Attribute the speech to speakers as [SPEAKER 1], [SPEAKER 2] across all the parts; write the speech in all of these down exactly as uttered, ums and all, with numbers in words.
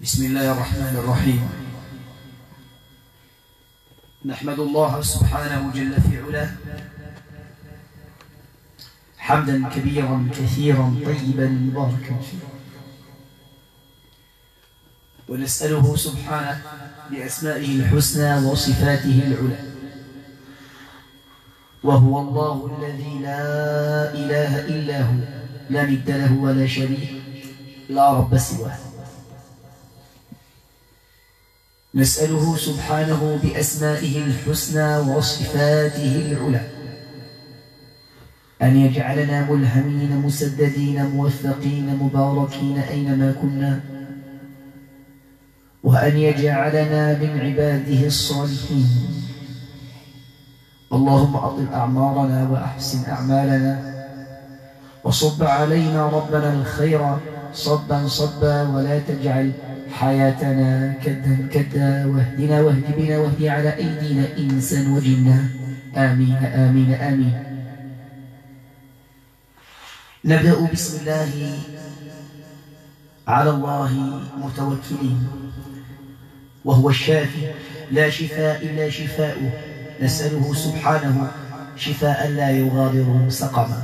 [SPEAKER 1] بسم الله الرحمن الرحيم. نحمد الله سبحانه جل في علاه حمدا كبيرا كثيرا طيبا مباركا فيه، ونسأله سبحانه بأسمائه الحسنى وصفاته العلى، وهو الله الذي لا إله إلا هو، لا ند له ولا شريك، لا رب سواه. نسأله سبحانه بأسمائه الحسنى وصفاته العلى أن يجعلنا ملهمين مسددين موفقين مباركين أينما كنا، وأن يجعلنا من عباده الصالحين. اللهم أطل أعمارنا وأحسن أعمالنا، وصب علينا ربنا الخير صبا صبا، ولا تجعل حياتنا كدا كدا، واهدنا واهد بنا واهد على أيدينا إنسا وجنا، آمين آمين آمين. نبدأ بسم الله على الله متوكلين، وهو الشافي لا شفاء إلا شفاؤه، نسأله سبحانه شفاء لا يغادر سقما.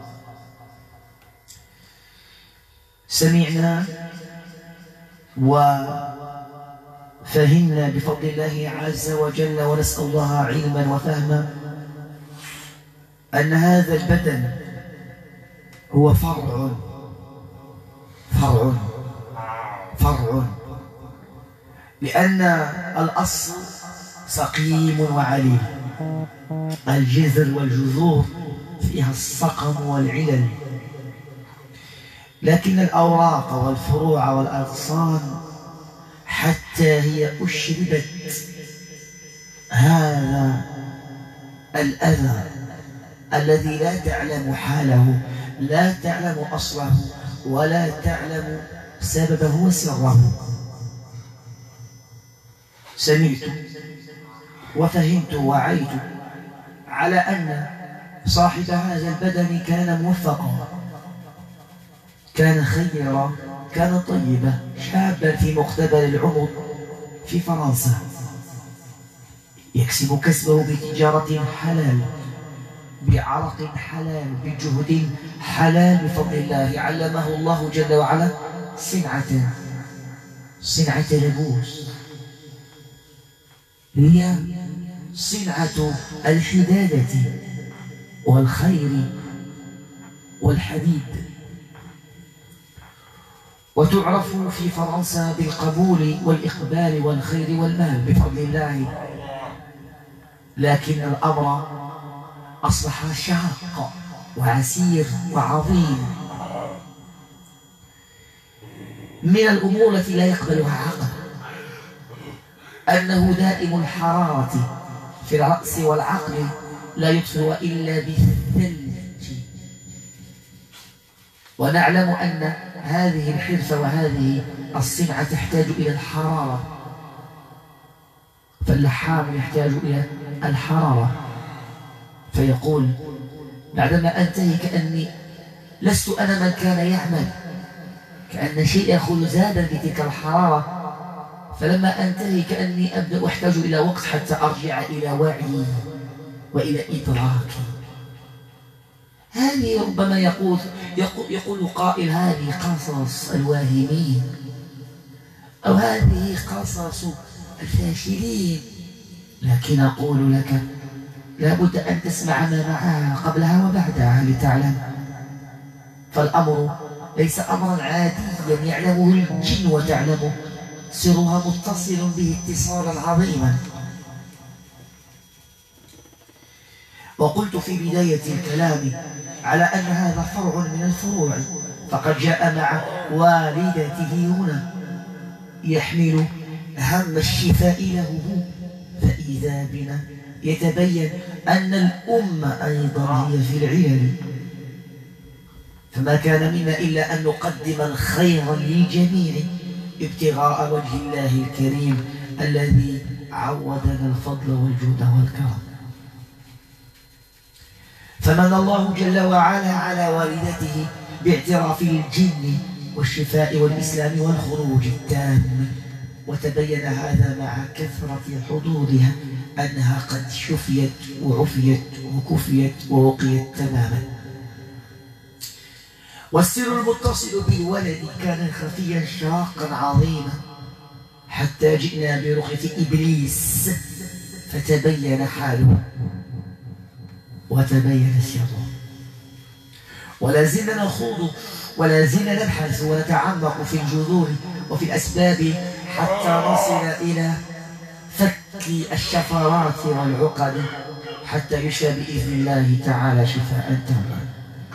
[SPEAKER 1] سمعنا وفهمنا بفضل الله عز وجل، ونسأل الله علما وفهما أن هذا البدن هو فرع فرع فرع لأن الأصل سقيم وعليل، الجذر والجذور فيها السقم والعلل، لكن الأوراق والفروع والأغصان حتى هي أشربت هذا الأذى الذي لا تعلم حاله، لا تعلم أصله، ولا تعلم سببه وسره. سمعت وفهمت وعيت على أن صاحب هذا البدن كان موفقا، كان خيرا، كان طيبا، شابا في مقتبل العمر في فرنسا، يكسب كسبه بتجارة حلال، بعرق حلال، بجهد حلال بفضل الله. علمه الله جل وعلا صنعة صنعة لبوس، هي صنعة الحدادة والخير والحديد، وتعرف في فرنسا بالقبول والإقبال والخير والمال بفضل الله. لكن الأمر أصبح شاق وعسير وعظيم، من الأمور التي لا يقبلها عقل أنه دائم الحرارة في الرأس والعقل، لا يطفئ إلا بالثلج. ونعلم أن هذه الحرفة وهذه الصنعة تحتاج إلى الحرارة، فاللحام يحتاج إلى الحرارة، فيقول بعدما أنتهي كأني لست أنا من كان يعمل، كأن شيء يأخذ زادا بتلك الحرارة، فلما أنتهي كأني أبدأ أحتاج إلى وقت حتى أرجع إلى وعي وإلى إدراكي. هذه ربما يقول, يقول, يقول قائل هذه قصص الواهمين، أو هذه قصص الفاشلين، لكن أقول لك لابد أن تسمع ما معها قبلها وبعدها لتعلم. فالأمر ليس أمرا عاديا يعلمه الجن وتعلمه، سرها متصل به اتصالا عظيما. وقلت في بداية الكلام على أن هذا فرع من الفروع، فقد جاء مع والدته هنا يحمل هم الشفاء له، فإذا بنا يتبين أن الأمة أيضا هي في العلل، فما كان منا إلا أن نقدم الخير للجميع ابتغاء وجه الله الكريم الذي عودنا الفضل والجود والكرم. فمن الله جل وعلا على والدته باعتراف الجن والشفاء والإسلام والخروج التام. وتبين هذا مع كثرة حضورها أنها قد شفيت وعفيت وكفيت ووقيت تماما. والسر المتصل بالولد كان خفيا شاقا عظيما، حتى جئنا برقية إبليس فتبين حاله وتبين سره. ولا زلنا نخوض ولا زلنا نبحث ونتعمق في الجذور وفي الأسباب حتى نصل إلى فك الشفرات والعقد، حتى يشفى بإذن الله تعالى شفاء تاما.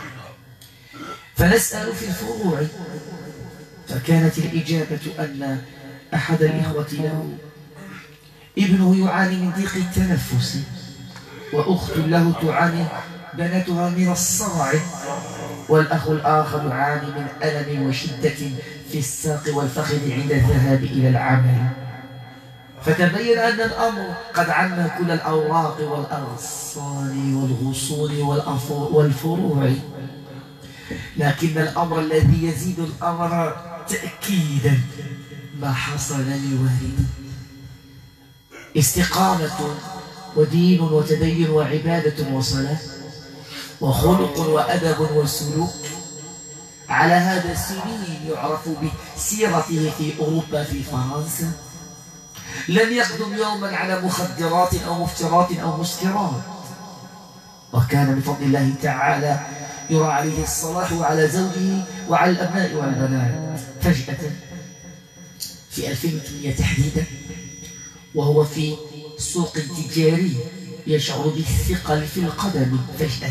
[SPEAKER 1] فنسأل في الفروع، فكانت الإجابة أن أحد الإخوة له ابنه يعاني من ضيق التنفس، وأخت له تعاني بناتها من الصرع، والأخ الآخر يعاني من ألم وشدة في الساق والفخذ عند الذهاب إلى العمل. فتبين أن الأمر قد عم كل الأوراق والأغصان والغصون والفروع، لكن الأمر الذي يزيد الأمر تأكيدا ما حصل لوالدي: استقامة ودين وتدين وعبادة وصلاة وخلق وأدب وسلوك. على هذا السنين يعرف بسيرته في أوروبا في فرنسا. لم يقدم يوما على مخدرات أو مفترات أو مسكرات، وكان بفضل الله تعالى يرى عليه الصلاح وعلى زوجه وعلى الأبناء والبنات. فجأة في ألفين وثمانية تحديدا، وهو في سوق تجاري، يشعر بالثقل في القدم فجأة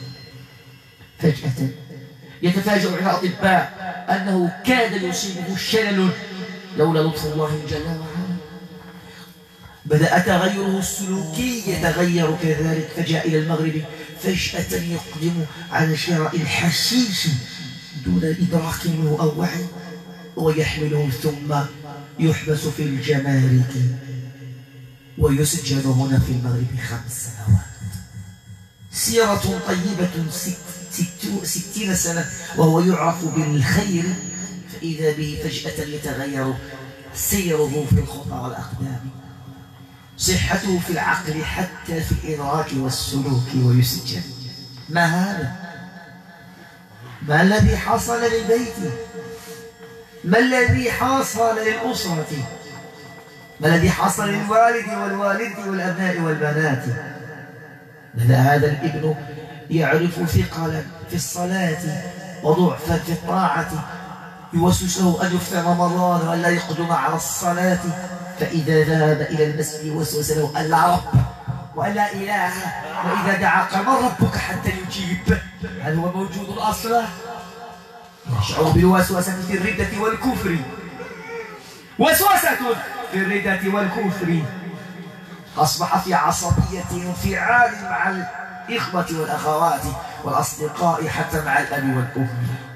[SPEAKER 1] فجأة يتفاجأ عند الأطباء أنه كاد يصيبه شلل لولا لطف الله جل وعلا. بدأ تغيره السلوكي يتغير كذلك، فجاء إلى المغرب فجأة يقدم على شراء الحشيش دون إدراك منه أو وعي، ويحمله ثم يحبس في الجمارك ويسجن هنا في المغرب خمس سنوات. سيرة طيبة ست ستين سنة وهو يعرف بالخير، فإذا به فجأة يتغير سيره في الخطى والأقدام، صحته في العقل حتى في الإدراك والسلوك، ويسجن. ما هذا؟ ما الذي حصل للبيت؟ ما الذي حصل للأسرة؟ ما الذي حصل للوالد والوالدة والأبناء والبنات؟ بدأ هذا الابن يعرف ثقلا في الصلاة وضعفا في الطاعة، يوسوس له أن يفطر رمضان وأن لا يقدم على الصلاة، فإذا ذهب إلى المسجد وسوس له أن لا رب وأن لا إله، وإذا دعا قال من ربك حتى يجيب. هل هو موجود أصلا؟ يشعر بالوسوسة في الردة والكفر، وسوسة في الردة والكفر. أصبح في عصبية وانفعال مع الإخوة والأخوات والأصدقاء، حتى مع الأب والأم.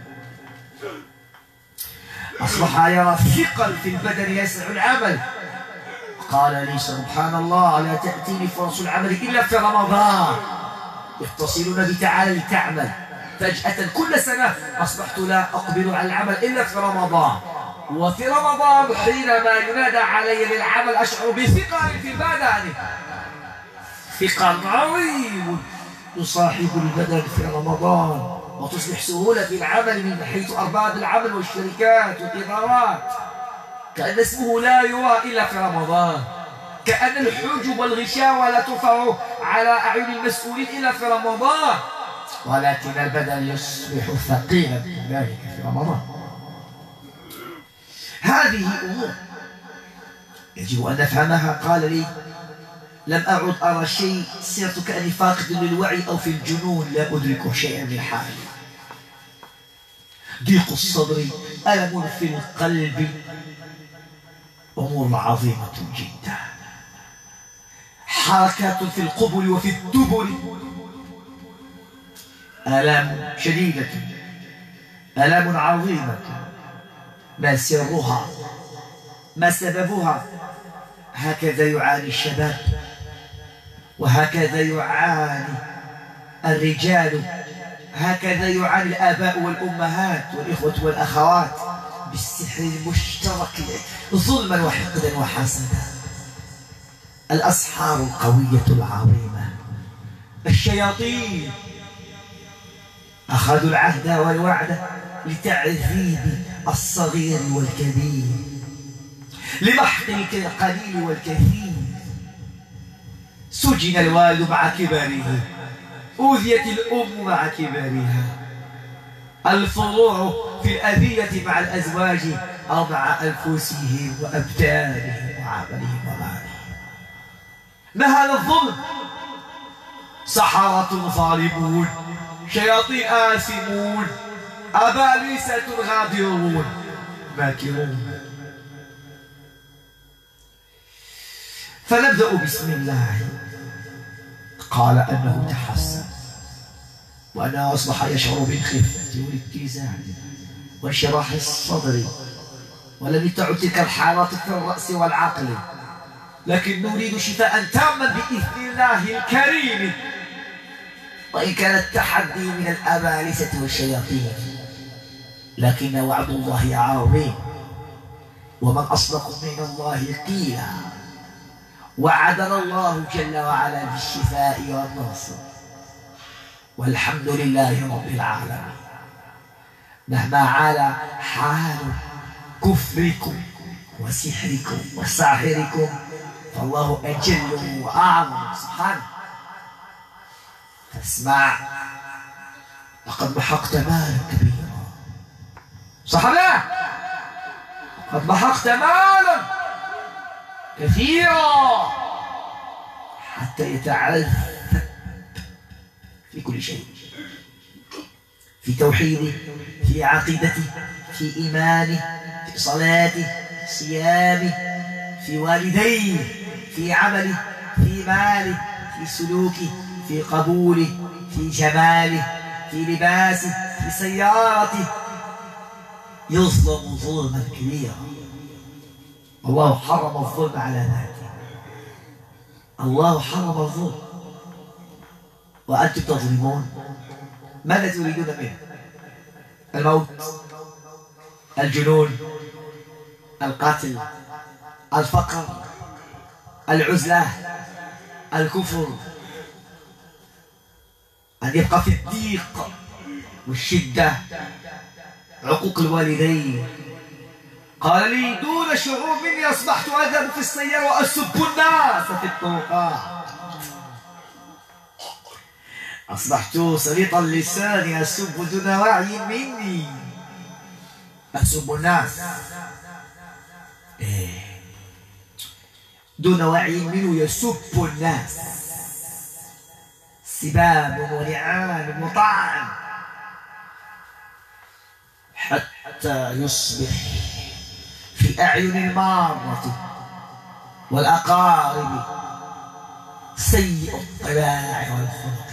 [SPEAKER 1] أصبح يرى ثقل في البدن يسع العمل. قال لي سبحان الله: لا تأتيني فرص العمل إلا في رمضان، يتصلون بي تعالى لتعمل. فجأة كل سنة أصبحت لا أقبل على العمل إلا في رمضان، وفي رمضان حينما ينادى علي للعمل أشعر بثقل في البدن، ثقل عظيم يصاحب البدن في رمضان، وتصبح سهولة في العمل من حيث أرباب العمل والشركات والإدارات، كأن اسمه لا يرى إلا في رمضان، كأن الحجب والغشاوة لا ترفع على أعين المسؤولين إلا في رمضان، ولكن البدن يصبح ثقيلا كذلك في رمضان. هذه أمور يجب أن نفهمها. قال لي: لم أعد أرى شيء، صرت كأني فاقد للوعي أو في الجنون، لا أدرك شيئا من حالي. ضيق الصدر، ألم في القلب، أمور عظيمة جدا، حركات في القبل وفي الدبر، آلام شديدة، آلام عظيمة. ما سرها؟ ما سببها؟ هكذا يعاني الشباب، وهكذا يعاني الرجال هكذا يعاني الآباء والأمهات والإخوة والأخوات بالسحر المشترك ظلما وحقدا وحسدا. الأسحار القوية العظيمة، الشياطين أخذوا العهد والوعد لتعذيب الصغير والكبير، لمحق القليل والكثير. سجن الوالد مع كباره، أوذيت الأم مع كبارها، الفروع في الأذية مع الأزواج أو مع أنفسهم وأبدانهم وعملهم ومالهم. نهل الظلم، سحرة ظالمون، شياطين آثمون، أبالسة غادرون ماكرون. فنبدأ بسم الله. قال أنه تحسن وأنه أصبح يشعر بالخفة والاتزان وانشراح الصدر، ولم تعد تلك الحالات في الرأس والعقل، لكن نريد شفاء تاما بإذن الله الكريم. وإن كان التحدي من الأبالسة والشياطين، لكن وعد الله عظيم، ومن أصدق من الله قيلا. وعدنا الله جل وعلا بالشفاء والنصر، والحمد لله رب العالمين. مهما على حال كفركم وسحركم وساحركم فالله أجل وأعظم سبحانه. فاسمع، لقد محقت مالا كبيرا، صح لا؟ لقد محقت مالا كثيرا حتى يتعذب في كل شيء، في توحيده، في عقيدته، في إيمانه، في صلاته، في صيامه، في والديه، في عمله، في ماله، في سلوكه، في قبوله، في جماله، في لباسه، في سيارته. يظلم ظلما كبيرا. الله حرم الظلم على ذاته، الله حرم الظلم، وأنتم تظلمون. ماذا تريدون منه؟ الموت، الجنون، القتل، الفقر، العزلة، الكفر، أن يبقى في الضيق والشدة، عقوق الوالدين. قال لي دون شعور مني أصبحت أذهب في السيارة وأسب الناس في الطرقات، أصبحت سليط اللسان أسب دون وعي مني، أسب الناس إيه. دون وعي منه يسب الناس، سباب ولعان وطعن، حتى يصبح في أعين المارة والأقارب سيء الطباع والخلق،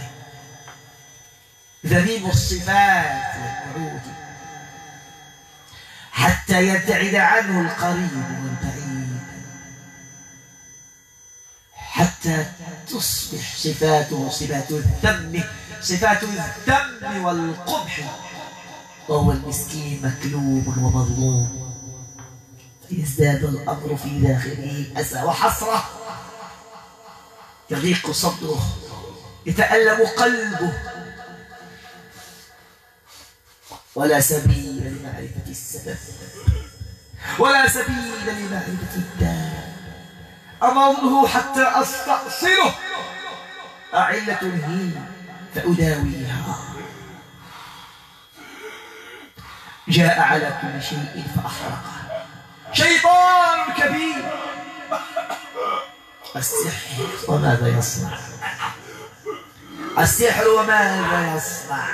[SPEAKER 1] ذميم الصفات والوعود، حتى يبتعد عنه القريب والبعيد، حتى تصبح صفاته صفات الذم، صفات الذم والقبح، وهو المسكين مكلوب ومظلوم. فيزداد الأمر في داخله أسى وحسرة، يضيق صدره، يتألم قلبه، ولا سبيل لمعرفة السبب، ولا سبيل لمعرفة الداء. أمره حتى أستأصله، أعلة هي فأداويها. جاء على كل شيء فأحرقه، شيطان كبير. السحر وماذا يصنع؟ السحر وماذا يصنع؟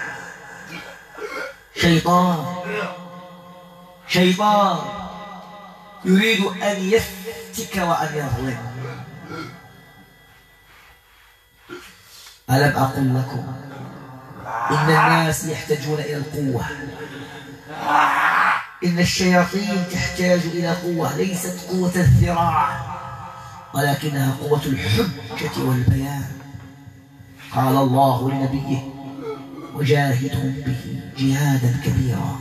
[SPEAKER 1] شيطان، شيطان يريد أن يفتك وأن يظلم. ألم أقل لكم إن الناس يحتاجون إلى القوة؟ إن الشياطين تحتاج إلى قوة، ليست قوة الذراع ولكنها قوة الحجة والبيان. قال الله لنبيه وجاهدهم به جهادا كبيرا،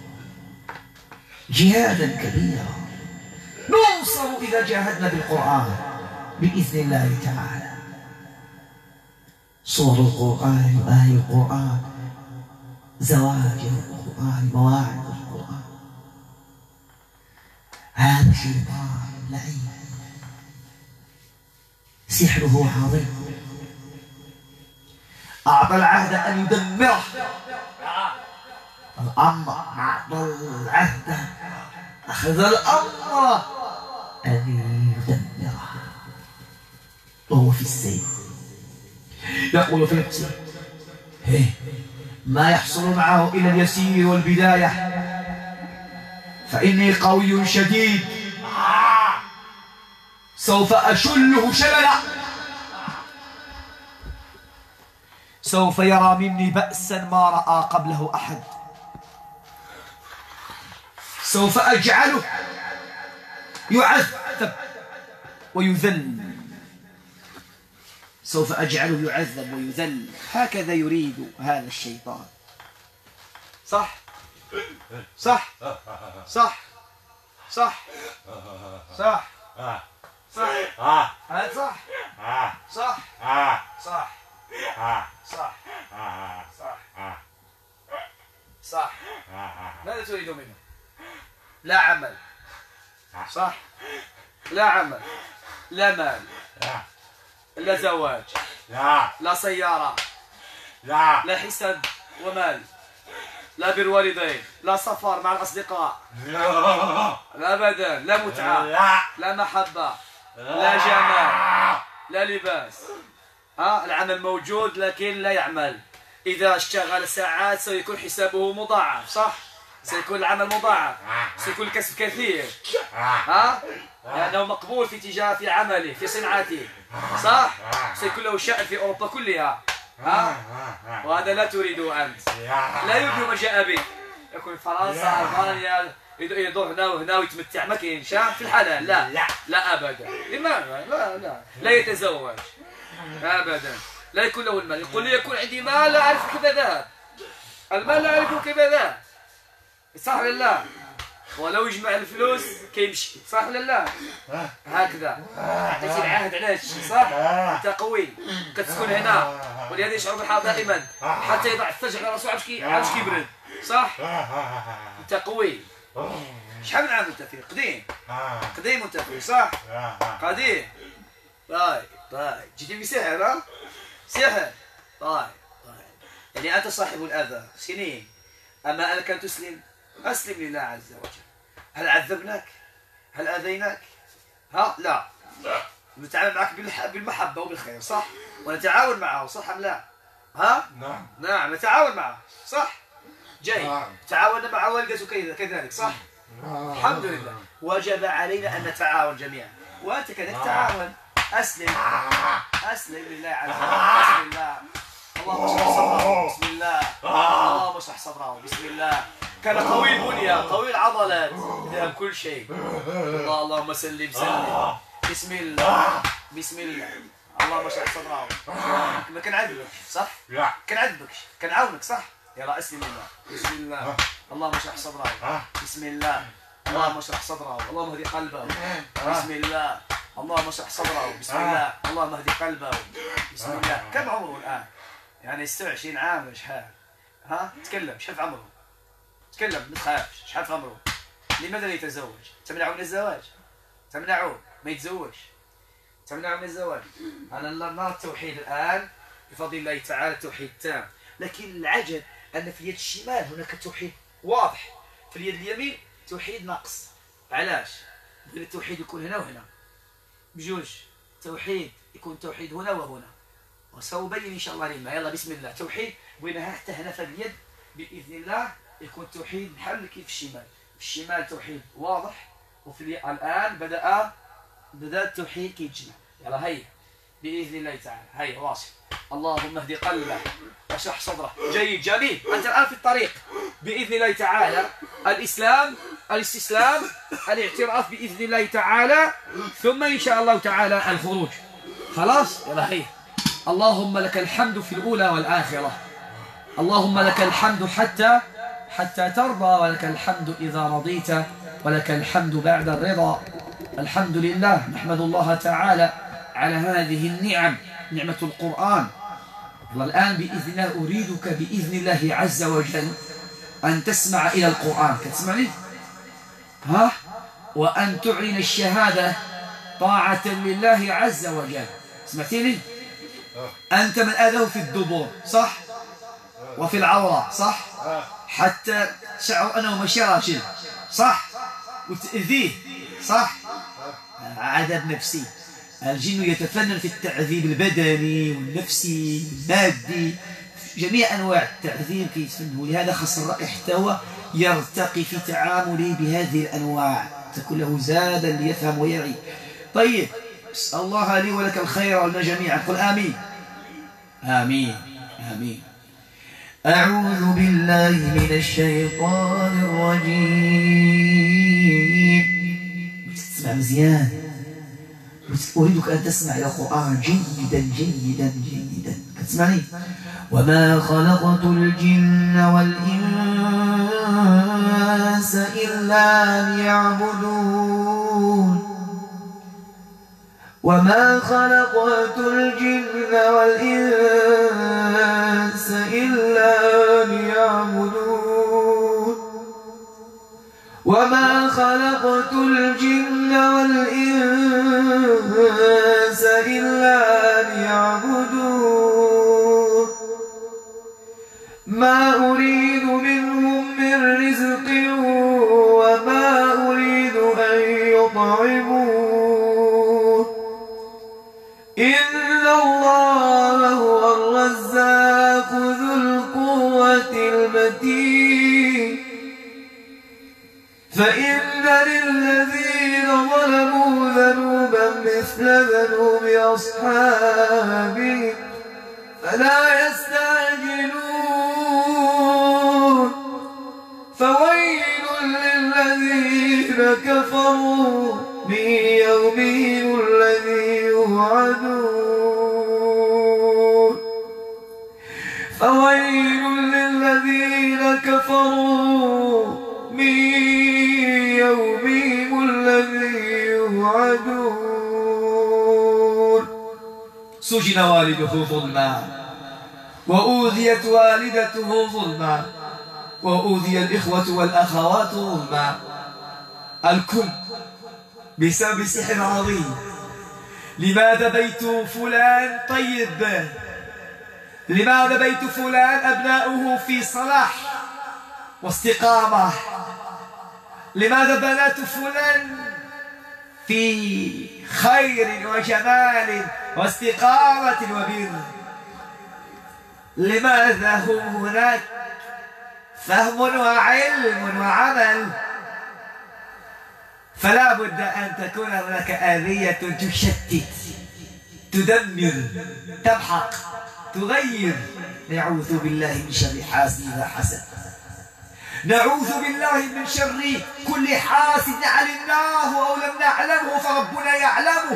[SPEAKER 1] جهادا كبيرا. ننصر إذا جاهدنا بالقرآن بإذن الله تعالى. صور القرآن وآي القرآن، زواجر القرآن، مواعظ القرآن. هذا شيطان لعين سحره عظيم، أعطى العهد أن يدمره. الأمر أعطى العهد، أخذ الأمر أن يدمره وهو في السيف. يقول في نفسه ما يحصل معه إلا اليسير والبداية، فإني قوي شديد سوف أشله شللا، سوف يرى مني بأسا ما رأى قبله أحد، سوف أجعله يعذب ويذل، سوف أجعله يعذب ويذل. هكذا يريد هذا الشيطان. صح صح صح صح صح صح هذا صح صح صح صح صح صح. ماذا تريد منه؟ لا عمل، صح؟ لا عمل، لا مال، لا زواج، لا لا سيارة، لا لا حساب ومال، لا بالوالدين، لا سفر مع الأصدقاء، لا بدن، لا متعة، لا محبة، لا جمال، لا لباس. ها العمل موجود لكن لا يعمل. إذا اشتغل ساعات سيكون حسابه مضاعف، صح؟ سيكون العمل مضاعف، سيكون الكسب كثير، ها؟ لأنه مقبول في تجاه في عمله في صنعته، صح؟ سيكون له شأن في أوروبا كلها، ها؟ وهذا لا تريده أنت. لا يريد ما جاء به، يكون فرنسا ألمانيا يدور هنا وهنا ويتمتع، ما كاينش في الحلال. لا لا لا أبدا. لماذا؟ لا لا لا يتزوج أبدا، لا يكون له المال. يقول لي يكون عندي مال لا أعرف كيف ذهب، المال لا أعرف كيف ذهب، صح ولا لا؟ ولو يجمع الفلوس كيمشي، صح ولا لا؟ هكذا عطيتي العهد علاش، صح؟ انت قوي كتسكن هنا، ولهذا يشعر بالحرب دائما حتى يضع الثلج على راسو عاوش كيبرد، صح؟ انت قوي. شحال من عام انت فيه؟ قديم قديم انت فيه، صح؟ قديم. طيب طيب جيتي بسحر، ها؟ سحر. طيب طيب يعني انت صاحب الاذى سنين، اما انك ان تسلم أسلم لله عز وجل. هل عذبناك؟ هل أذيناك؟ ها؟ لا. نتعامل معك بالمحبة وبالخير، صح؟ ونتعاون معه، صح أم لا؟ ها؟ نعم. نعم نتعاون معه، صح؟ جيد. نعم. تعاوننا مع والدته كذلك، صح؟ نعم. الحمد لله. وجب علينا أن نتعاون جميعا، وأنت كذلك تعاون. أسلم. أسلم لله عز وجل. بسم الله. اللهم اشرح صدره. بسم الله. اللهم اشرح صدره. بسم الله. كان قوي البنية، قوي العضلات، ذهب كل شيء. الله اللهم سلم سلم. بسم الله. بسم الله. اللهم اشرح صدره. ما كنعذبك، صح؟ لا كنعذبكش، كنعاونك، صح؟ يلا اسلم لله. بسم الله. اللهم اشرح صدره. بسم الله. اللهم اشرح صدره. اللهم اهدي قلبه. بسم الله. اللهم اشرح صدره. بسم الله. اللهم اهدي قلبه. بسم الله. كم عمره الآن؟ يعني ستة وعشرين عام ولا شحال؟ ها؟ تكلم، شحال في عمره؟ تكلم، ما تخافش. شحال في عمره؟ لماذا لا يتزوج؟ تمنعه من الزواج؟ تمنعه ما يتزوجش، تمنعه من الزواج. أنا نرى التوحيد الآن بفضل الله تعالى توحيد تام، لكن العجب أن في اليد الشمال هناك توحيد واضح، في اليد اليمين توحيد ناقص. علاش؟ بغينا التوحيد يكون هنا وهنا بجوج، توحيد يكون توحيد هنا وهنا، وسأبين إن شاء الله لما. يلا بسم الله. توحيد بغينا حتى هنا في اليد بإذن الله يكون توحيد بحال كيف الشمال. في الشمال توحيد واضح، وفي الآن بدأ بدأ التوحيد كيتجمع. يلا هيا بإذن الله تعالى. هيا واصل. اللهم اهدي قلبه واشرح صدره. جيد جميل. أنت الآن في الطريق بإذن الله تعالى. الإسلام، الاستسلام، الاعتراف بإذن الله تعالى، ثم إن شاء الله تعالى الخروج. خلاص يلا هيا. اللهم لك الحمد في الأولى والآخرة،
[SPEAKER 2] اللهم لك الحمد حتى حتى ترضى، ولك الحمد إذا رضيت، ولك الحمد بعد الرضا. الحمد لله، نحمد الله تعالى على هذه النعم، نعمة القرآن. والآن بإذن الله أريدك بإذن الله عز وجل أن تسمع إلى القرآن. كتسمعني؟ ها؟ وأن تعلن الشهادة طاعة لله عز وجل. سمعتيني؟ أنت من آذاه في الدبور صح؟ وفي العورة صح؟ حتى تشعر أنه ماشي راجل صح؟ وتأذيه صح؟ عذاب نفسي. الجن يتفنن في التعذيب البدني والنفسي والمادي، جميع أنواع التعذيب كيتفننوا. لهذا خاص الرأي حتى هو يرتقي في تعامله بهذه الأنواع، تكون له زادا ليفهم ويعي. طيب، اسأل الله لي ولك الخير ولنا جميعا. قل آمين. آمين آمين.
[SPEAKER 1] أعوذ بالله من الشيطان الرجيم. تسمع مزيان، أريدك أن تسمع إلى القرآن جيدا جيدا جيدا. كتسمعني؟ وما خلقت الجن والإنس إلا ليعبدون. وما خلقت الجن والإنس إلا ليعبدون. وما خلقت الجن والإنس إلا ليعبدون. ما أريد منهم من رزق وما أريد أن يطعمون. إن الله هو الرزاق ذو القوة المتين. فإن للذين ظلموا ذنوبا مثل ذنوب أصحابهم فلا يستعجلون. فويل للذين كفروا من يومهم الذي يوعدون. فويل للذين كفروا من يومهم الذي يوعدون.
[SPEAKER 2] سجن والده ظلما، وأوذيت والدته ظلما، وأوذي الإخوة والأخوات ظلما، الكل بسبب سحر عظيم. لماذا بيت فلان طيب؟ لماذا بيت فلان أبناؤه في صلاح واستقامة؟ لماذا بنات فلان في خير وجمال واستقامة وبر؟ لماذا هم هناك فهم وعلم وعمل؟ فلا بد أن تكون هناك آلية تشتت، تدمر، تمحق، تغير. نعوذ بالله من شر حاسد إذا حسد. نعوذ بالله من شر كل حاسد علمناه أو لم نعلمه فربنا يعلمه.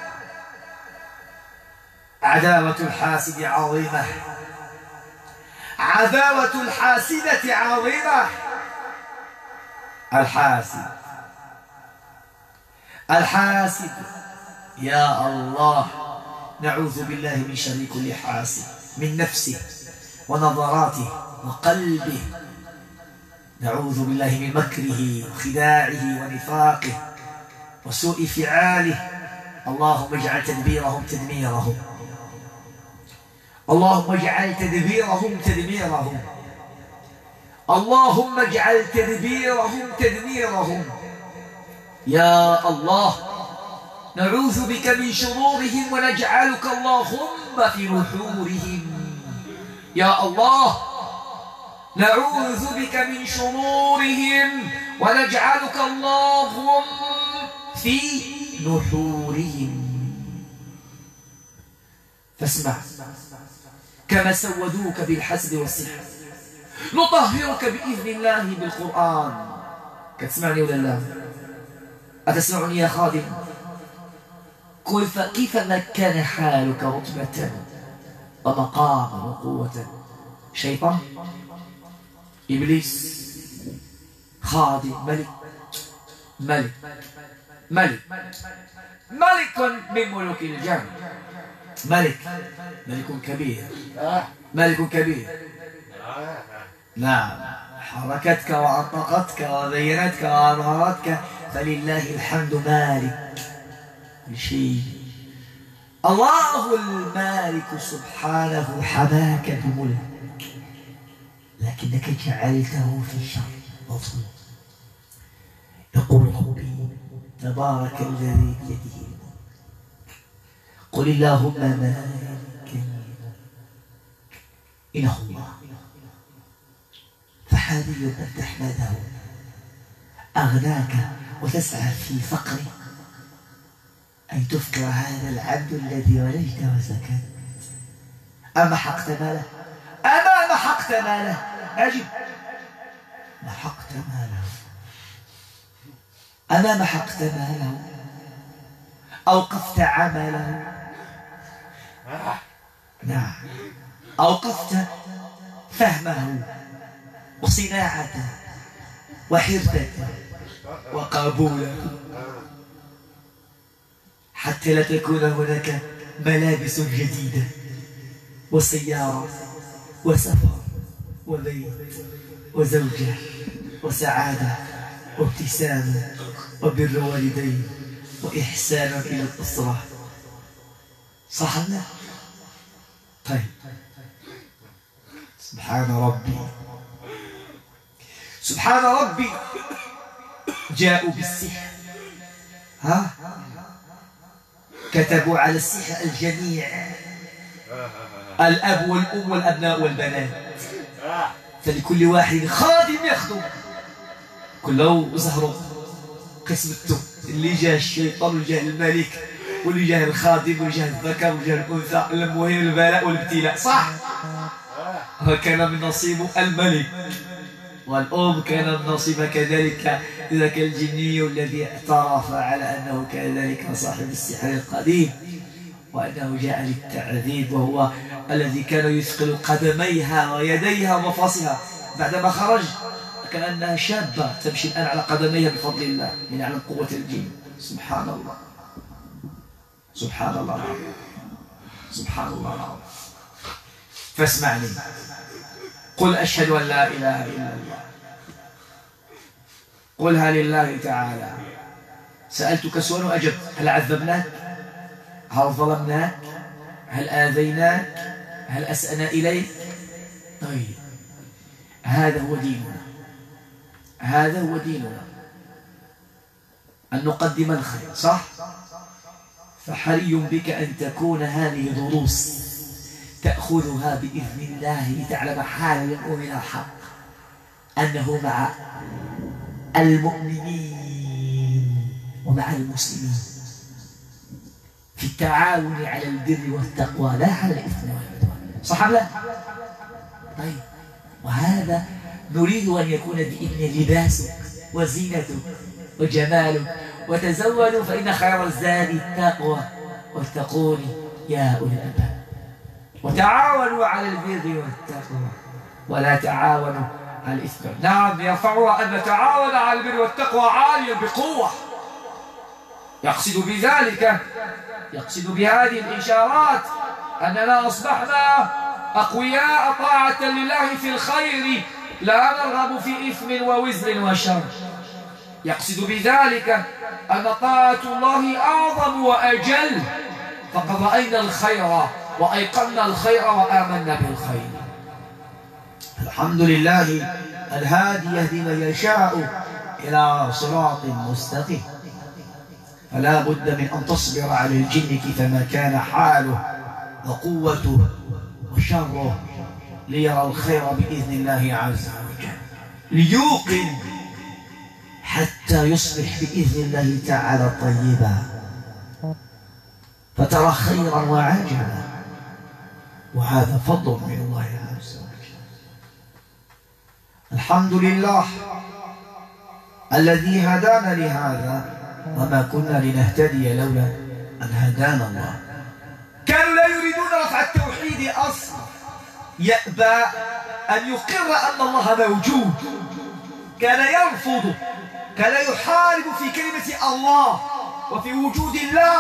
[SPEAKER 2] عداوة الحاسد عظيمة، عداوة الحاسدة عظيمة. الحاسد الحاسد يا الله، نعوذ بالله من شر كل حاسد، من نفسه ونظراته وقلبه. نعوذ بالله من مكره وخداعه ونفاقه وسوء فعاله. اللهم اجعل تدبيرهم تدميرهم، اللهم اجعل تدبيرهم تدميرهم، اللهم اجعل تدبيرهم تدميرهم يا الله. نعوذ بك من شرورهم ونجعلك اللهم في نحورهم يا الله. نعوذ بك من شرورهم ونجعلك اللهم في نحورهم. فاسمع، كما سودوك بالحسد والسحر نطهرك بإذن الله بالقرآن. كتسمعني ولا لا؟ أتسمعني يا خادم؟ كيف ما كان حالك رتبة ومقاما وقوة شيطان، إبليس، خادم، ملك ملك ملك ملك من ملوك الجنة، ملك ملك كبير، ملك كبير. نعم، حركتك وأطلقتك وبينتك وأظهرتك، فلله الحمد مالك كل شيء. الله المالك سبحانه حماك بملك، لكنك جعلته في شر مظلوم. يقول ربي تبارك الذي بيده الملك، قل اللهم مالك الملك، إنه الله، فحالي أن تحمده. أغناك وتسعى في فقره، أي تفكر هذا العبد الذي وليت وسكت. أمحقت ماله؟ أما محقت ماله؟ أجب، محقت ماله. أما محقت ماله؟ أوقفت عمله؟ نعم، أوقفت فهمه وصناعته وحرفته وقبوله، حتى لا تكون هناك ملابس جديدة وسيارة وسفر وبيت وزوجة وسعادة وابتسامة وبر والدين وإحسان إلى الأسرة. صح الله؟ طيب، سبحان ربي سبحان ربي جاءوا بالسحر، ها كتبوا على السحر الجميع، الأب والأم والأبناء والبنات، فلكل واحد خادم يخدم، كله زهره قسمته، اللي جاه الشيطان وجاه الملك واللي جاه الخادم وجاه الذكر وجاه الأنثى، المهم البلاء والابتلاء. صح؟ وكان من نصيب الملك، والأم كان من نصيب كذلك ذاك الجني الذي اعترف على أنه كذلك صاحب السحر القديم، وأنه جاء للتعذيب، وهو الذي كان يثقل قدميها ويديها ومفاصلها. بعدما خرج كأنها شابة تمشي الآن على قدميها بفضل الله من على قوة الجن. سبحان الله، سبحان الله العظيم، سبحان الله العظيم. فاسمعني، قل أشهد أن لا إله إلا الله، قلها لله تعالى. سألتك سؤال وأجبت، هل عذبناك؟ هل ظلمناك؟ هل آذيناك؟ هل أسأنا إليك؟ طيب، هذا هو ديننا، هذا هو ديننا، أن نقدم الخير. صح؟ فحري بك أن تكون هذه دروس تأخذها بإذن الله لتعلم حال المؤمن الحق أنه مع المؤمنين ومع المسلمين في التعاون على البر والتقوى، لا على الإثم والعدوان. صح ولا لا؟ طيب، وهذا نريد أن يكون بإذن لباسك وزينتك وجمالك. وتزودوا فإن خير الزاد التقوى واتقوني يا أولي الألباب. وتعاونوا على البر والتقوى ولا تعاونوا على الإثم. نعم، يرفعها أن نتعاون على البر والتقوى عاليا بقوة. يقصد بذلك، يقصد بهذه الإشارات أننا أصبحنا أقوياء طاعة لله في الخير، لا نرغب في إثم ووزر وشر. يقصد بذلك أن طاعة الله أعظم وأجل، فقد رأينا الخير وأيقنا الخير وآمنا بالخير. الحمد لله الهادي يهدي من يشاء إلى صراط مستقيم. فلا بد من أن تصبر على الجن كيفما كان حاله وقوته وشره، ليرى الخير بإذن الله عز وجل، ليوقن حتى يصبح بإذن الله تعالى طيبا، فترى خيرا وعاجلا، وهذا فضل من الله عز وجل. الحمد لله الذي هدانا لهذا، وما كنا لنهتدي لولا أن هدانا الله. كانوا لا يريدون رفع التوحيد أصلا، يأبى
[SPEAKER 1] أن يقر أن الله موجود، كان يرفض، كان يحارب في كلمة الله وفي وجود الله،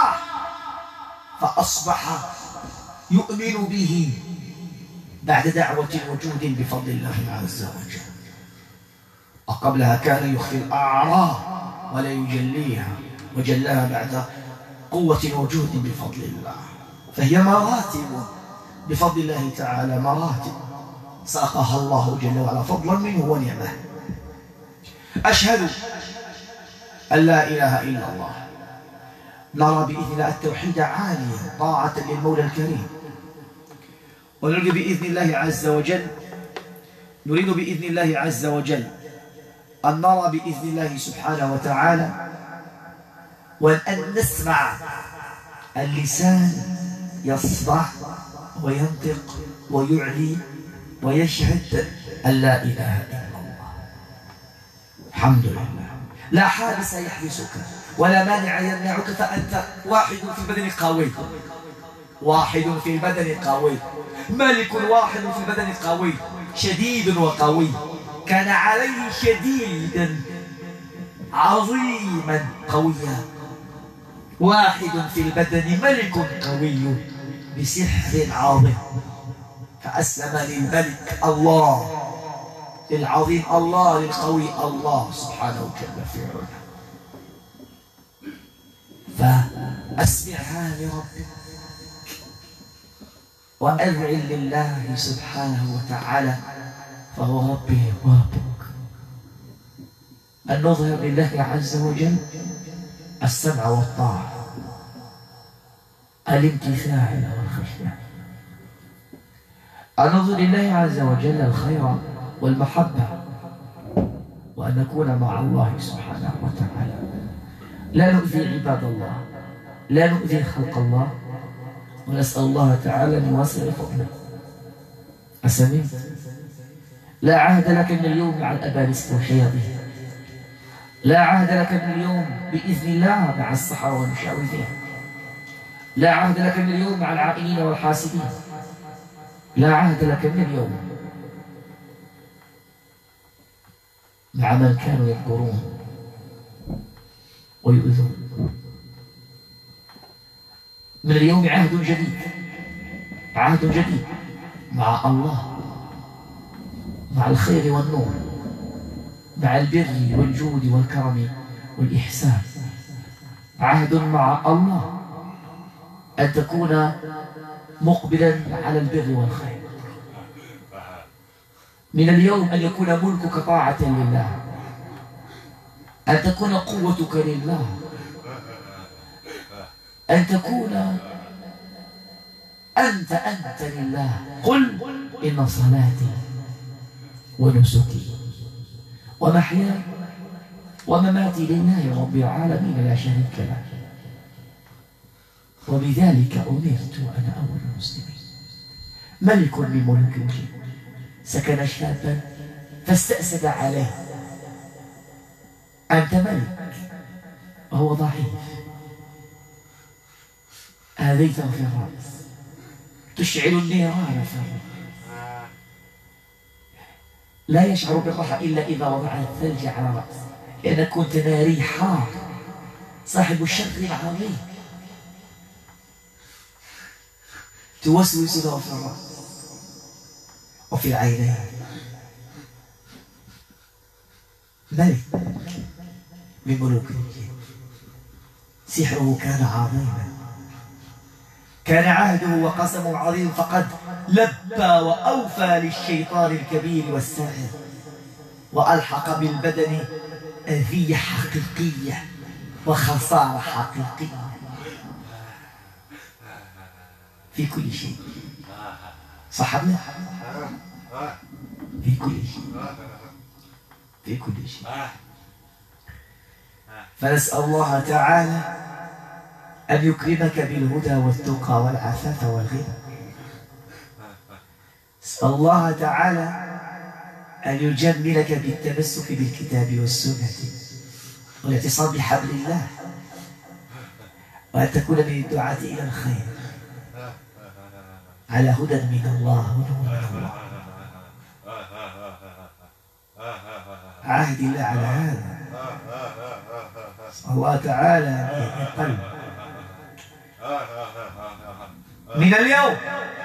[SPEAKER 1] فأصبح يؤمن به بعد دعوة وجود بفضل الله عز وجل. وقبلها كان يخفي الأعراض ولا يجليها، وجلاها بعد قوة وجود بفضل الله. فهي مراتب بفضل الله تعالى، مراتب ساقها الله جل وعلا فضلا منه ونعمه. أشهد أن لا إله إلا الله، نرى بإذن الله التوحيد عاليا طاعة للمولى الكريم، ونريد بإذن الله عز وجل نريد بإذن الله عز وجل أن نرى بإذن الله سبحانه وتعالى، وأن نسمع اللسان يصدع وينطق ويعلي ويشهد أن لا إله إلا الله. الحمد لله، لا حابس يحبسك ولا مانع يمنعك، فأنت واحد في البدن قوي، واحد في البدن قوي، ملك واحد في البدن قوي، شديد وقوي، كان عليه شديدا عظيما قويا، واحد في البدن ملك قوي بسحر عظيم، فأسلم للملك الله، للعظيم الله، للقوي الله سبحانه جل في علاه. فأسمعها لربك وأذعن لله سبحانه وتعالى، فهو ربي وربك. أن نظهر لله عز وجل السمع والطاعة، الامتثال والخشية، أن نظهر لله عز وجل الخير والمحبة، وأن نكون مع الله سبحانه وتعالى، لا نؤذي عباد الله، لا نؤذي خلق الله، ونسأل الله تعالى أن يوسع فضله. أسمين، لا عهد لك من اليوم مع الأبالسة والشياطين، لا عهد لك من اليوم بإذن الله مع السحرة والمشعوذين، لا عهد لك من اليوم مع العائلين والحاسدين، لا عهد لك من اليوم مع من كانوا يكبرون ويؤذون. من اليوم عهد جديد، عهد جديد مع الله، مع الخير والنور، مع البر والجود والكرم والإحسان، عهد مع الله أن تكون مقبلا على البر والخير. من اليوم أن يكون ملكك طاعة لله، أن تكون قوتك لله، أن تكون أنت أنت لله. قل إن صلاتي ونسكي ومحياي ومماتي لله رب العالمين لا شريك له، وبذلك أمرت وأنا أول المسلمين. ملك من ملوك الجن سكن شابا فاستأسد عليه. أنت ملك وهو ضعيف، آذيته في الرأس، تشعل النيران في الرأس، لا يشعر بالراحة إلا إذا وضع الثلج على رأسه، لأنك كنت ناري حار صاحب الشر العظيم، توسوس له في الرأس وفي العينين. ملك من ملوك الجن، سحره كان عظيما، كان عهده وقسمه عظيم، فقد لبى وأوفى للشيطان الكبير والساحر، وألحق بالبدن أذية حقيقية وخسارة حقيقية في كل شيء. صحبنا في كل شيء، في كل شيء. فنسأل الله تعالى أن يكرمك بالهدى والتقى والعفاف والغنى. نسأل الله تعالى أن يجملك بالتمسك بالكتاب والسنة والاعتصام بحبل الله، وأن تكون من الدعاة إلى الخير على هدى من الله ونور من الله. عهد الله على هذا. الله تعالى القلب من اليوم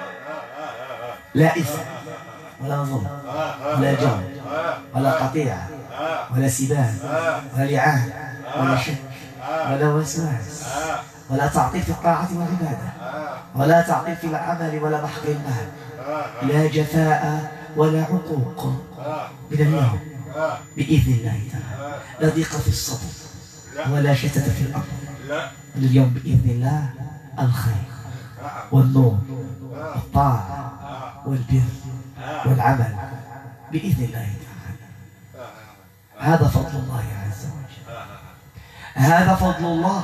[SPEAKER 1] لا إثم ولا ظلم ولا جور ولا قطيعة ولا سباب ولا لعان ولا شك ولا وسواس ولا تعطيل في الطاعة والعبادة ولا تعطيل في العمل ولا محق المال، لا جفاء ولا عقوق من اليوم بإذن الله تعالى، لا ضيق في الصدر ولا شتت في الأرض. من اليوم بإذن الله الخير والنور والطاعة والبر والعمل بإذن الله تعالى. هذا فضل الله عز وجل، هذا فضل الله،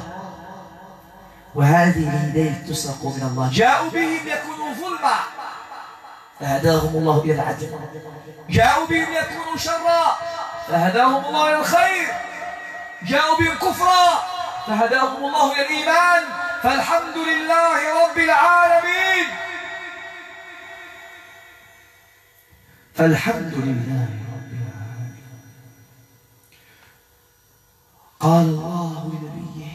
[SPEAKER 1] وهذه الهداية تسرق من الله. جاءوا بهم يكونوا ظلما فهداهم الله إلى العدل، جاءوا بهم يكونوا شرا فهداهم الله إلى الخير، جاءوا بهم كفرا فهداهم الله إلى الإيمان. فالحمد لله رب العالمين، فالحمد لله رب العالمين. قال الله لنبيه: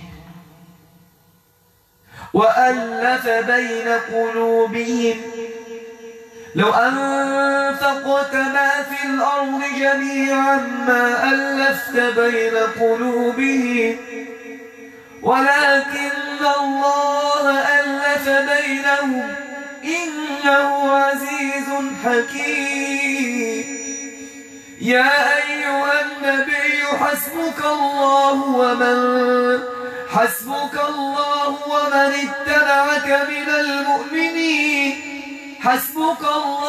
[SPEAKER 1] وألف بين قلوبهم لو أنفقت ما في الأرض جميعا ما ألفت بين قلوبهم ولكن الله ألف بينهم إنه عزيز حكيم. يا أيها النبي حسبك الله ومن حسبك الله ومن اتبعك من المؤمنين. حسبك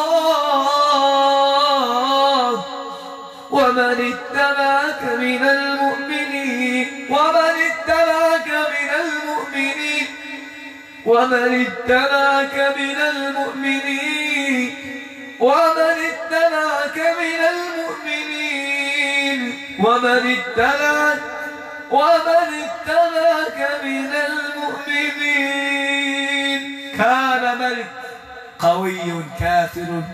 [SPEAKER 1] الله ومن اتبعك من المؤمنين ومن اتبعك من المؤمنين ومن اتبعك من المؤمنين ومن اتبعك من المؤمنين ومن اتبعك ومن اتبعك من المؤمنين. كان ملك قوي كافر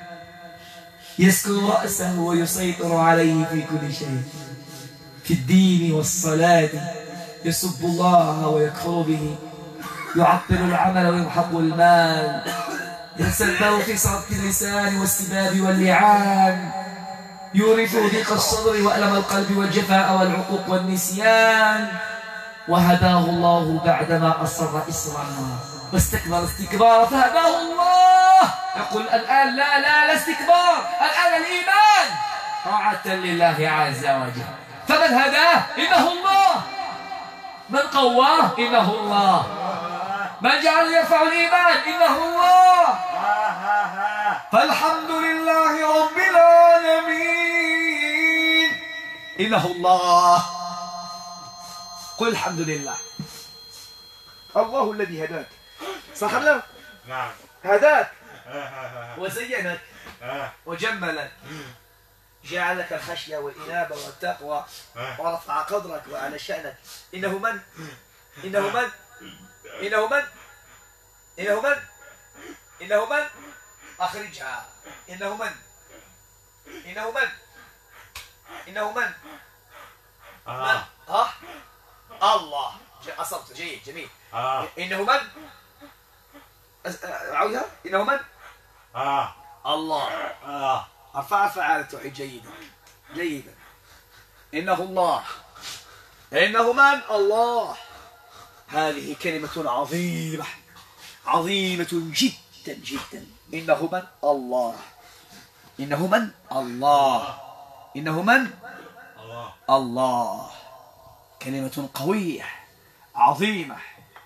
[SPEAKER 1] يسكن رأسه ويسيطر عليه في كل شيء، في الدين والصلاة يسب الله ويكفر به، يعطل العمل ويمحق المال، يتسبب في صرف اللسان والسباب واللعان، يورث ضيق الصدر وألم القلب والجفاء والعقوق والنسيان. وهداه الله بعدما أصر إصرا واستكبر استكبارا فهداه الله. يقول الآن لا لا لا استكبار، الآن الإيمان طاعة لله عز وجل. فمن هداه؟ إنه الله. من قواه؟ إنه الله. من جعل يرفع الإيمان؟ إنه الله. فالحمد لله رب العالمين، إنه الله. قل الحمد لله. الله الذي هداك، صح ولا لا؟
[SPEAKER 3] نعم.
[SPEAKER 1] هداك وزينك وجملك، جعلك الخشية والإنابة والتقوى ورفع قدرك وعلى شأنك. إنه من؟ إنه من؟ إنه من؟ إنه من؟ إنه من؟ أخرجها. إنه من؟ إنه من؟ إنه من؟ من؟ ها؟ الله. أصبت. جيد جميل. إنه من؟ أعودها. إنه من؟
[SPEAKER 3] آه.
[SPEAKER 1] الله.
[SPEAKER 3] آه.
[SPEAKER 1] ارفع فعالة توحيد. جيدا جيدا. إنه الله. إنه من؟ الله. هذه كلمة عظيمة عظيمة جدا جدا. إنه من؟ الله. إنه من؟ الله. إنه من؟
[SPEAKER 3] الله.
[SPEAKER 1] الله. كلمة قوية عظيمة.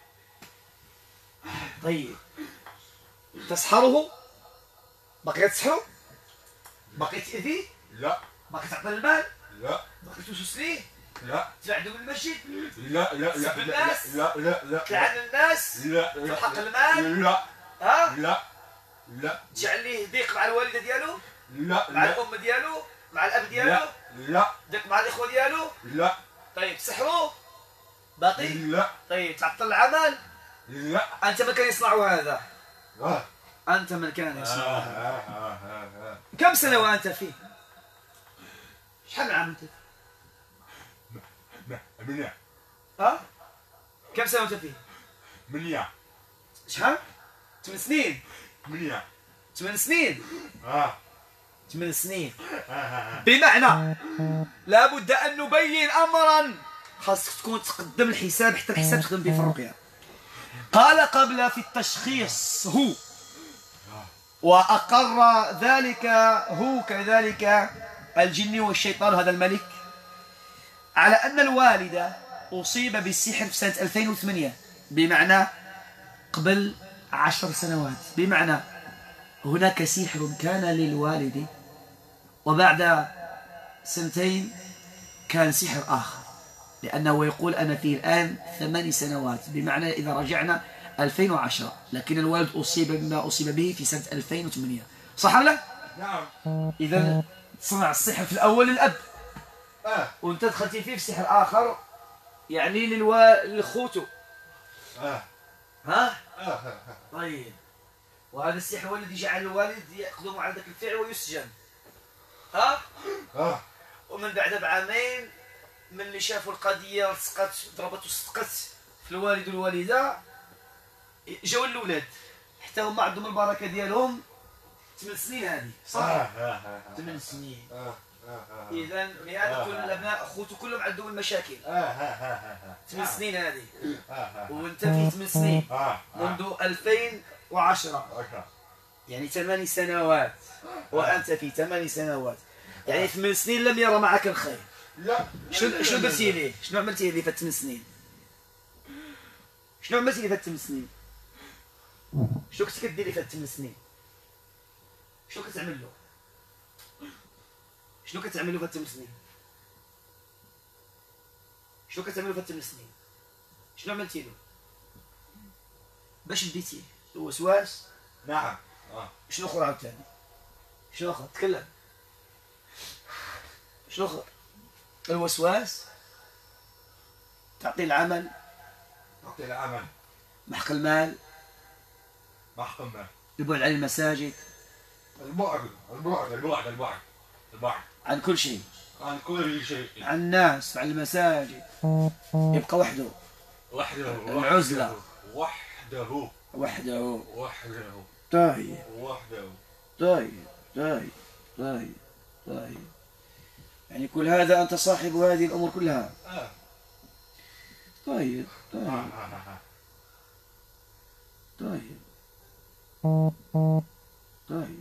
[SPEAKER 1] طيب، تسحره؟ بقيت تسحره؟ بقيت تأذيه؟
[SPEAKER 3] لا.
[SPEAKER 1] بقيت تعطي المال؟
[SPEAKER 3] لا.
[SPEAKER 1] بقيت توسوس ليه؟
[SPEAKER 3] لا.
[SPEAKER 1] تبعده من المسجد؟
[SPEAKER 3] لا لا لا
[SPEAKER 1] تسب الناس؟
[SPEAKER 3] لا لا لا.
[SPEAKER 1] تلعن الناس؟
[SPEAKER 3] لا لا.
[SPEAKER 1] تحق المال؟
[SPEAKER 3] لا.
[SPEAKER 1] ها؟
[SPEAKER 3] لا لا.
[SPEAKER 1] تجعل ليه ضيق مع الوالدة ديالو؟
[SPEAKER 3] لا.
[SPEAKER 1] مع الأم ديالو؟ مع الأب ديالو؟
[SPEAKER 3] لا. لا.
[SPEAKER 1] ضيق مع الإخوة ديالو؟
[SPEAKER 3] لا.
[SPEAKER 1] طيب سحروه؟ باقي؟
[SPEAKER 3] لا.
[SPEAKER 1] طيب تعطل العمل؟
[SPEAKER 3] لا.
[SPEAKER 1] أنت من كان يصنع هذا؟
[SPEAKER 3] آه.
[SPEAKER 1] أنت من كان يصنع
[SPEAKER 3] آه.
[SPEAKER 1] هذا؟
[SPEAKER 3] آه. آه. آه.
[SPEAKER 1] كم سنة وأنت فيه؟
[SPEAKER 2] شحال عام انت؟
[SPEAKER 3] منيا
[SPEAKER 2] ها؟ كم سنة وانت فيه؟
[SPEAKER 3] منيا
[SPEAKER 2] شحال؟ ثمان سنين.
[SPEAKER 3] منيا
[SPEAKER 2] ثمان سنين.
[SPEAKER 3] اه
[SPEAKER 2] ثمان سنين.
[SPEAKER 3] اه اه
[SPEAKER 2] بمعنى لابد ان نبين امرا خاصك تكون تقدم الحساب حتى الحساب تخدم به في الرقيه. قال قبل في التشخيص هو، واقر ذلك هو كذلك الجن والشيطان هذا الملك على ان الوالد اصيب بالسحر في سنه ألفين وثمانية، بمعنى قبل عشر سنوات. بمعنى هناك سحر كان للوالد وبعد سنتين كان سحر آخر، لأنه يقول أنا فيه الآن ثمان سنوات، بمعنى إذا رجعنا ألفين وعشرة، لكن الوالد أصيب بما أصيب به في سنة ألفين وثمانية. صح ولا لا؟
[SPEAKER 3] نعم.
[SPEAKER 2] إذا صنع السحر في الأول للأب،
[SPEAKER 3] اه
[SPEAKER 2] وأنت دخلتي فيه في سحر آخر يعني للوا... للخوتو.
[SPEAKER 3] اه
[SPEAKER 2] ها؟
[SPEAKER 3] اه
[SPEAKER 2] طيب، وهذا السحر هو الذي جعل الوالد يقدم على ذلك الفعل ويسجن. ها؟
[SPEAKER 3] اه
[SPEAKER 2] ومن بعد بعامين من اللي شافوا القضيه لصقت ضربت وصدقت في الوالد والوالده جاو الاولاد حتى هما عندهم البركه ديالهم. ثمان سنين هذه صح؟ ثمان سنين. اذا لهذا كل الابناء اخوته كلهم عندهم المشاكل. ثمان سنين هذه، وانت في ثمان سنين منذ ألفين وعشرة، يعني ثمان سنوات، وانت في ثمان سنوات، يعني ثمان سنين لم يرى معك الخير.
[SPEAKER 3] لا.
[SPEAKER 2] شنو شنو درتي ليه؟ شنو عملتي ليه في الثمان سنين؟ شنو عملتي ليه في الثمان سنين؟ شنو كنتي كديري في الثمان سنين؟ شنو كتعمل له؟ شنو كتعمل له في الثمان سنين؟ شنو كتعمل له في الثمان سنين؟ شنو عملتي له؟ باش بديتي؟ الوسواس؟
[SPEAKER 3] نعم. اه
[SPEAKER 2] شنو اخر عاوتاني؟ شنو اخر؟ تكلم. شنو اخر؟ الوسواس، تعطيل العمل،
[SPEAKER 3] تعطيل العمل،
[SPEAKER 2] محق المال،
[SPEAKER 3] محق المال،
[SPEAKER 2] البعد عن المساجد،
[SPEAKER 3] البعد البعد البعد البعد البعد
[SPEAKER 2] عن كل شيء،
[SPEAKER 3] عن كل شيء،
[SPEAKER 2] عن الناس، عن المساجد، يبقى وحده،
[SPEAKER 3] وحده،
[SPEAKER 2] العزلة،
[SPEAKER 3] وحده
[SPEAKER 2] وحده،
[SPEAKER 3] وحده
[SPEAKER 2] طيب
[SPEAKER 3] وحده.
[SPEAKER 2] طيب طيب طيب طيب، يعني كل هذا أنت صاحب هذه الأمور كلها.
[SPEAKER 3] اه
[SPEAKER 2] طيب طيب
[SPEAKER 3] آه، آه، آه.
[SPEAKER 2] طيب طيب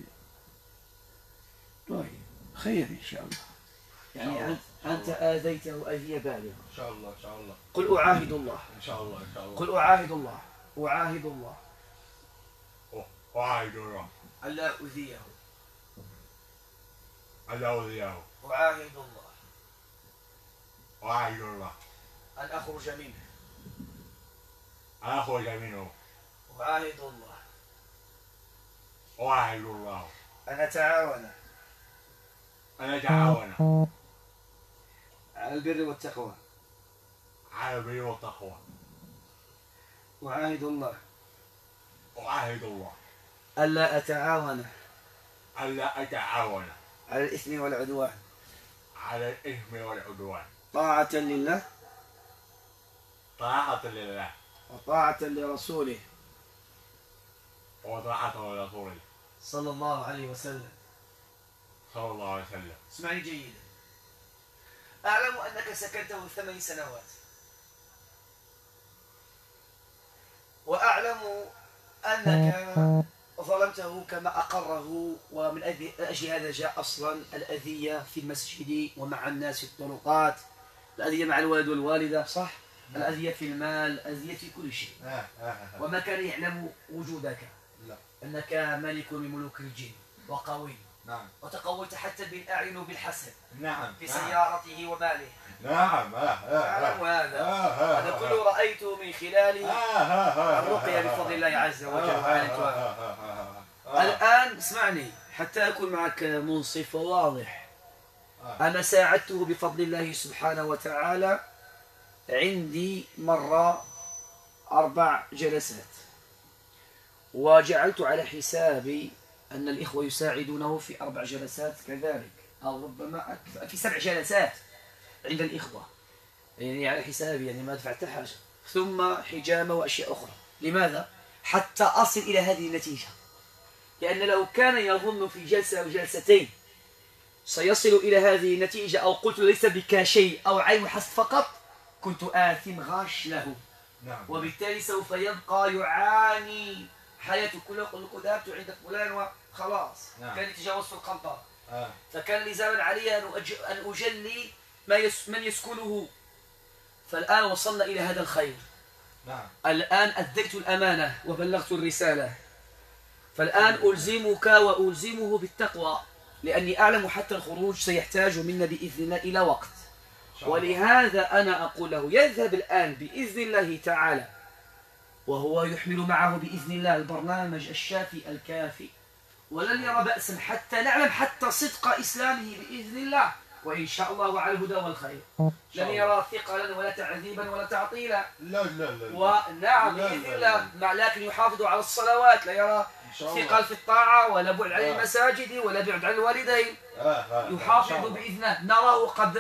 [SPEAKER 2] طيب خير إن شاء الله. يعني أنت أنت آذيته أذية بالغة.
[SPEAKER 3] ان شاء الله ان شاء الله.
[SPEAKER 2] قل أعاهد الله.
[SPEAKER 3] ان شاء الله ان شاء الله.
[SPEAKER 2] قل أعاهد الله. أعاهد الله.
[SPEAKER 3] وعاهد الله.
[SPEAKER 2] ألا أذيه.
[SPEAKER 3] ألا أوذيه.
[SPEAKER 2] أعاهد الله.
[SPEAKER 3] وعاهد الله.
[SPEAKER 2] أن أخرج منه.
[SPEAKER 3] أن أخرج منه.
[SPEAKER 2] أعاهد الله.
[SPEAKER 3] وعاهد الله.
[SPEAKER 2] أن أتعاون.
[SPEAKER 3] أن أتعاون.
[SPEAKER 2] على البر والتقوى.
[SPEAKER 3] على البر والتقوى.
[SPEAKER 2] أعاهد الله.
[SPEAKER 3] أعاهد الله.
[SPEAKER 2] ألا أتعاون.
[SPEAKER 3] ألا أتعاون.
[SPEAKER 2] على الإثم والعدوان.
[SPEAKER 3] على الإثم والعدوان.
[SPEAKER 2] طاعة لله.
[SPEAKER 3] طاعة لله.
[SPEAKER 2] وطاعة لرسوله.
[SPEAKER 3] وطاعة لرسوله.
[SPEAKER 2] صلى الله عليه وسلم.
[SPEAKER 3] صلى الله عليه وسلم.
[SPEAKER 2] اسمعني جيدا. أعلم أنك سكنته ثمان سنوات، وأعلم أنك ظلمته كما أقره، ومن أجل هذا جاء أصلا الأذية في المسجد ومع الناس في الطرقات، الأذية مع الوالد والوالدة، صح؟ الأذية في المال، الأذية في كل شيء.
[SPEAKER 3] آه آه آه.
[SPEAKER 2] وما كان يعلم وجودك،
[SPEAKER 3] لا.
[SPEAKER 2] أنك ملك من ملوك الجن وقوي،
[SPEAKER 3] نعم.
[SPEAKER 2] وتقويت حتى بالأعين وبالحسد
[SPEAKER 3] نعم.
[SPEAKER 2] في
[SPEAKER 3] نعم.
[SPEAKER 2] سيارته وماله.
[SPEAKER 3] نعم. آه آه
[SPEAKER 2] أعلم
[SPEAKER 3] آه.
[SPEAKER 2] هذا.
[SPEAKER 3] آه آه
[SPEAKER 2] هذا
[SPEAKER 3] آه.
[SPEAKER 2] كله رأيته من خلال
[SPEAKER 3] آه آه آه.
[SPEAKER 2] الرقية بفضل الله عز وجل.
[SPEAKER 3] آه
[SPEAKER 2] وعلى
[SPEAKER 3] آه
[SPEAKER 2] تواب.
[SPEAKER 3] آه آه آه.
[SPEAKER 2] الآن اسمعني حتى أكون معك منصف وواضح.
[SPEAKER 3] آه.
[SPEAKER 2] أنا ساعدته بفضل الله سبحانه وتعالى. عندي مرة أربع جلسات، وجعلت على حسابي أن الإخوة يساعدونه في أربع جلسات كذلك. أو ربما أكثر في سبع جلسات عند الإخوة، يعني على حسابي، يعني ما دفعت حاجة، ثم حجامة وأشياء أخرى. لماذا؟ حتى أصل إلى هذه النتيجة، لأن لو كان يظن في جلسة أو جلستين سيصل إلى هذه النتيجة، أو قلت ليس بك شيء أو عين حسد فقط، كنت آثم غاش له.
[SPEAKER 3] نعم.
[SPEAKER 2] وبالتالي سوف يبقى يعاني حياته كلها. يقول لك ذهبت عند فلان وخلاص. نعم. كان يتجاوز في القنطرة. آه. فكان لزاما علي أن أن أجلي ما يس من يسكنه. فالآن وصلنا إلى هذا الخير.
[SPEAKER 3] نعم. الآن
[SPEAKER 2] أديت الأمانة وبلغت الرسالة، فالآن ألزمك وألزمه بالتقوى، لأني أعلم حتى الخروج سيحتاج منا بإذن الله إلى وقت. ولهذا أنا أقول له يذهب الآن بإذن الله تعالى، وهو يحمل معه بإذن الله البرنامج الشافي الكافي، ولن يرى بأسا حتى نعلم حتى صدق إسلامه بإذن الله، وإن شاء الله على الهدى والخير. لن يرى ثقلا ولا تعذيبا ولا تعطيلا.
[SPEAKER 3] لا لا لا.
[SPEAKER 2] ونعم بإذن الله، لكن يحافظ على الصلوات، لا يرى ثقل في الطاعة ولا بعد عن المساجد ولا بعد عن الوالدين. يحافظ بإذنه. نراه قد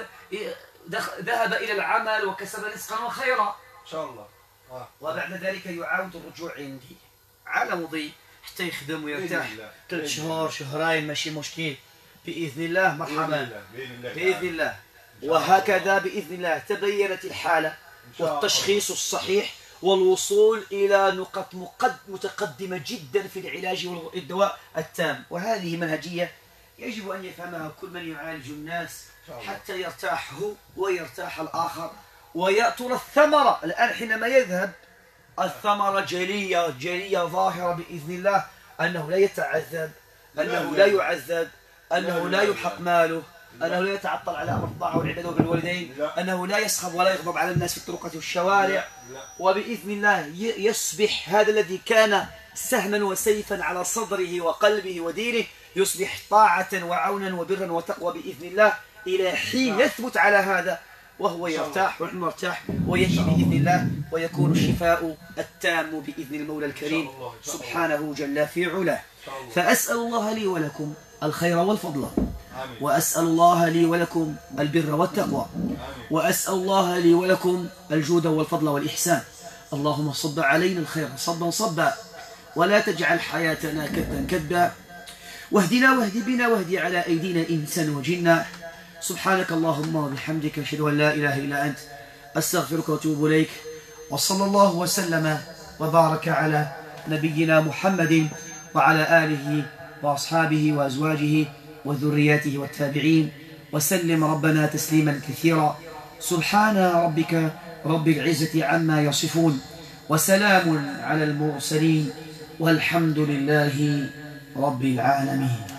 [SPEAKER 2] ذهب إلى العمل وكسب رزقا وخيرا
[SPEAKER 3] إن شاء الله. آه.
[SPEAKER 2] وبعد ذلك يعاود الرجوع عندي على مضي حتى يخدم ويرتاح ثلاث شهور شهرين ماشي مشكل بإذن الله. مرحبا بإذن الله. وهكذا بإذن الله تبينت الحالة والتشخيص الصحيح والوصول إلى نقط متقدمة جدا في العلاج والدواء التام. وهذه منهجية يجب أن يفهمها كل من يعالج الناس حتى يرتاح هو ويرتاح الآخر ويأتون الثمرة. الآن حينما يذهب الثمرة جلية جلية ظاهرة بإذن الله، أنه لا يتعذب، أنه لا يعذب، أنه لا يحق ماله، أنه لا يتعطل على أمر الطاعة والعبادة وبالوالدين، أنه لا يسخب ولا يغضب على الناس في الطرقات والشوارع. وبإذن الله يصبح هذا الذي كان سهما وسيفا على صدره وقلبه ودينه يصبح طاعة وعونا وبرا وتقوى بإذن الله، إلى حين يثبت على هذا وهو يرتاح ونحن نرتاح ويجي بإذن الله، ويكون الشفاء التام بإذن المولى الكريم سبحانه جل في علاه. فأسأل الله لي ولكم الخير والفضل، وأسأل الله لي ولكم البر والتقوى، وأسأل الله لي ولكم الجود والفضل والإحسان. اللهم صب علينا الخير صبا صبا، ولا تجعل حياتنا كدا كدا، واهدنا واهد بنا واهدي على أيدينا إنسان وجنا. سبحانك اللهم وبحمدك أشهد أن لا إله إلا أنت أستغفرك وأتوب إليك. وصلى الله وسلم وبارك على نبينا محمد وعلى آله وأصحابه وأزواجه وذرياته والتابعين وسلم ربنا تسليما كثيرا. سبحان ربك رب العزة عما يصفون، وسلام على المرسلين، والحمد لله رب العالمين.